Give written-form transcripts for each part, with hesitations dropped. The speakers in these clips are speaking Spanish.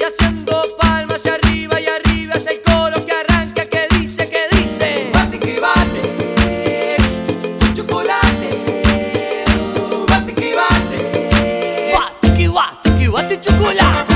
haciendo palmas y arriba ya hay coro que arranca que dice bate que bate, con chocolate, bate que bate, bate que bate, que bate chocolate.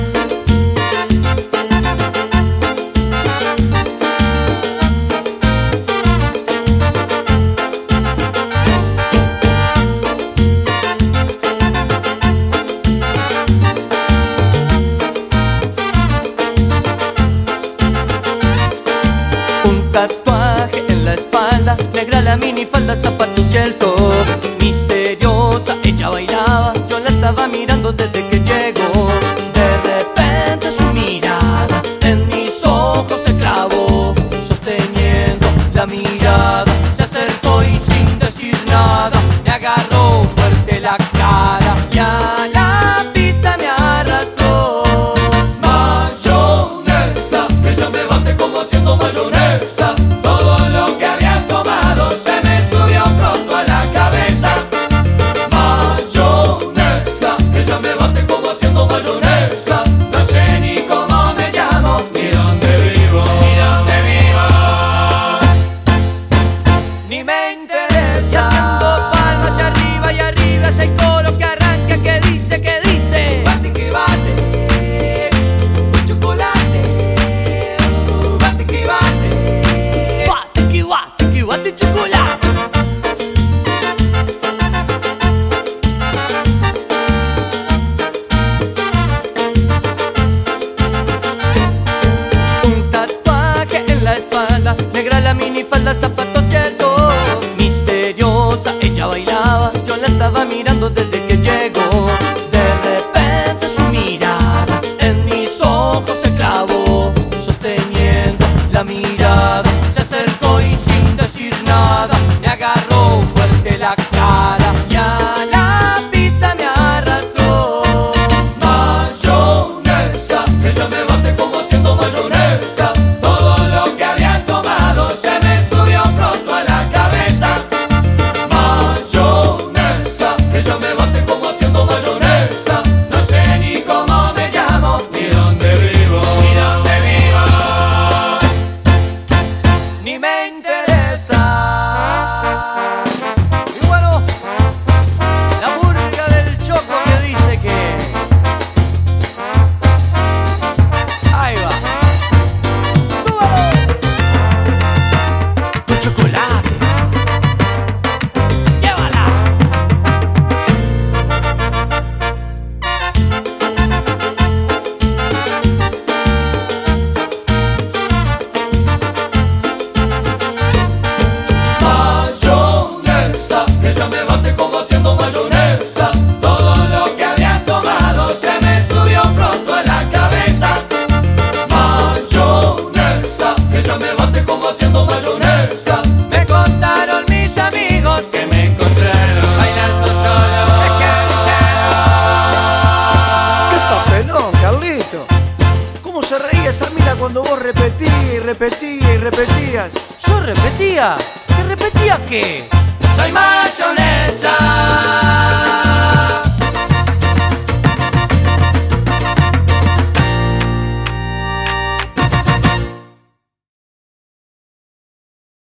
Tatuaje en la espalda, negra la minifalda, zapatos y el top. Misteriosa, ella bailaba, yo la estaba mirando desde que llegó. De repente su mirada en mis ojos se clavó. Sosteniendo la mirada, se acercó y sin decir nada me agarró fuerte la cara y a la pista me arrastró. Mayonesa, ella me bate como haciendo mayonesa. Todo lo que había tomado se me subió pronto a la cabeza. Mayonesa, ella me bate como haciendo mayonesa. No sé ni cómo me llamo, ni dónde vivo, ni dónde vivo, ni me interesa. Y haciendo palmas y arriba ya hay coro que arranca que dice bate que bate, con chocolate, bate que bate, bate que bate, que bate chocolate. Un tatuaje en la espalda, negra la minifalda, zapatos y el top. Misteriosa, ella bailaba, yo la estaba mirando desde que llegó. De repente su mirada en mis ojos se clavó. Sosteniendo la mirada, se acercó y sin decir nada me agarró fuerte la cara y a la pista me arrastró. mayonesa, ella me bate como haciendo mayonesa. Todo lo que había tomado se me subió pronto a la cabeza. Mayonesa, ella me bate como haciendo mayonesa. No sé ni cómo me llamo, ni dónde vivo, ni dónde vivo, Ni me interesa. Y bueno, la murga del Choco que dice que ahí va. ¡Súbalo! Con chocolate. ¡Llévala! mayonesa, ella me bate como haciendo mayonesa. Todo lo que había tomado se me subió pronto a la cabeza. Mayonesa, ella me bate como haciendo mayonesa. Me contaron mis amigos Que me encontraron bailando solo. ¡Qué papelón, Carlito! ¿Cómo se reía esa mina cuando vos repetías y repetías y repetías? ¿Yo repetía? ¿Qué repetía qué? Soy mayonesa.